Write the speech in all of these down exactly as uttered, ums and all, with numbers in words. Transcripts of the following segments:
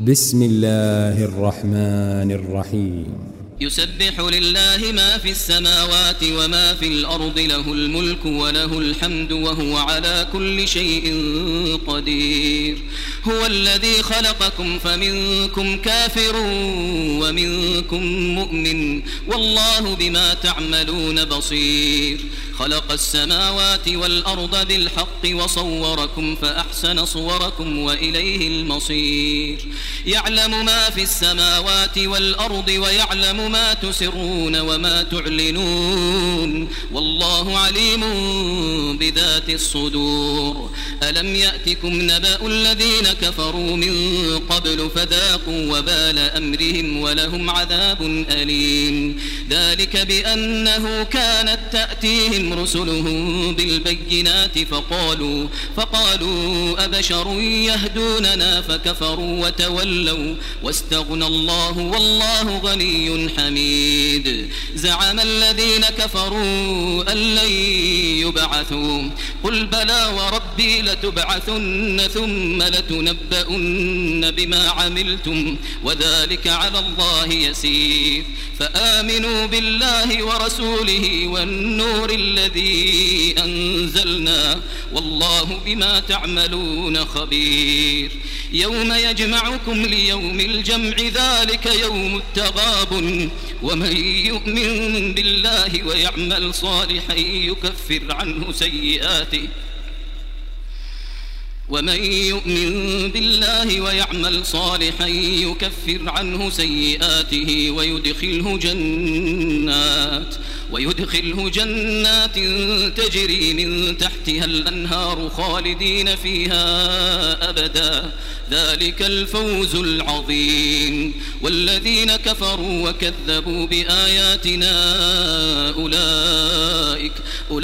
بسم الله الرحمن الرحيم يسبح لله ما في السماوات وما في الأرض له الملك وله الحمد وهو على كل شيء قدير. هو الذي خلقكم فمنكم كافر ومنكم مؤمن والله بما تعملون بصير. خلق السماوات والأرض بالحق وصوركم فأحسن صوركم وإليه المصير. يعلم ما في السماوات والأرض ويعلم ما تسرون وما تعلنون والله عليم بذات الصدور. ألم يأتكم نبأ الذين كفروا من قبل فذاقوا وبال أمرهم ولهم عذاب أليم. ذلك بأنه كانت تأتيهم رسلهم بالبينات فقالوا, فقالوا أبشر يهدوننا فكفروا وتولوا واستغنى الله والله غني حميد. زعم الذين كفروا أن لن يبعثوا قل بلى وربي لتبعثن ثم لتنبؤن بما عملتم وذلك على الله يسير. فآمنوا بالله ورسوله والنور الذي أنزلنا والله بما تعملون خبير. يوم يجمعكم ليوم الجمع ذلك يوم التغابن ومن يؤمن بالله ويعمل صالحا يكفر عنه سيئاته ومن يؤمن بالله ويعمل صالحا يكفر عنه سيئاته ويدخله جنات ويدخله جنات تجري من تحتها الأنهار خالدين فيها أبدا ذلك الفوز العظيم. والذين كفروا وكذبوا بآياتنا أولئك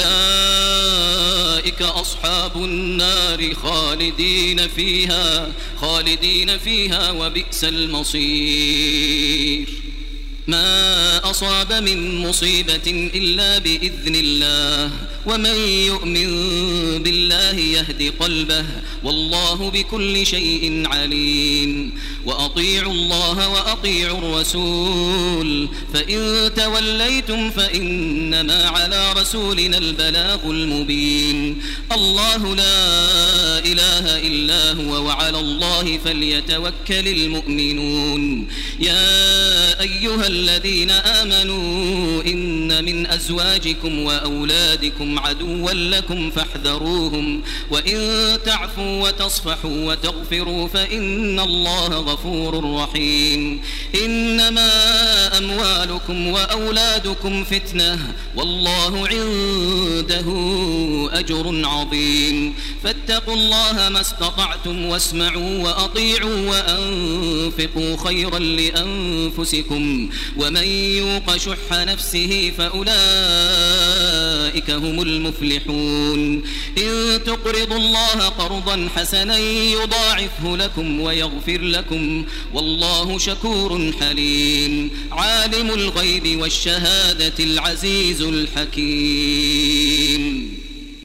أولئك أصحاب النار خالدين فيها خالدين فيها وبئس المصير. ما أصاب من مصيبة إلا بإذن الله ومن يؤمن بالله يهد قلبه والله بكل شيء عليم. وأطيعوا الله وأطيعوا الرسول فإن توليتم فإنما على رسولنا البلاغ المبين. الله لا إله إلا هو وعلى الله فليتوكل المؤمنون. يا أيها الذين آمنوا إن من أزواجكم وأولادكم عدوا لكم فاحذروهم وإن تعفوا وتصفحوا وتغفروا فإن الله غفور رحيم. إنما أموالكم وأولادكم فتنة والله عنده أجر عظيم. فاتقوا الله ما استطعتم واسمعوا وأطيعوا وأنفقوا خيرا لأنفسكم ومن يوق شح نفسه فأولئك هم المفلحون. إن تقرضوا الله قرضا حسنا يضاعفه لكم ويغفر لكم والله شكور حليم. عالم الغيب والشهادة العزيز الحكيم.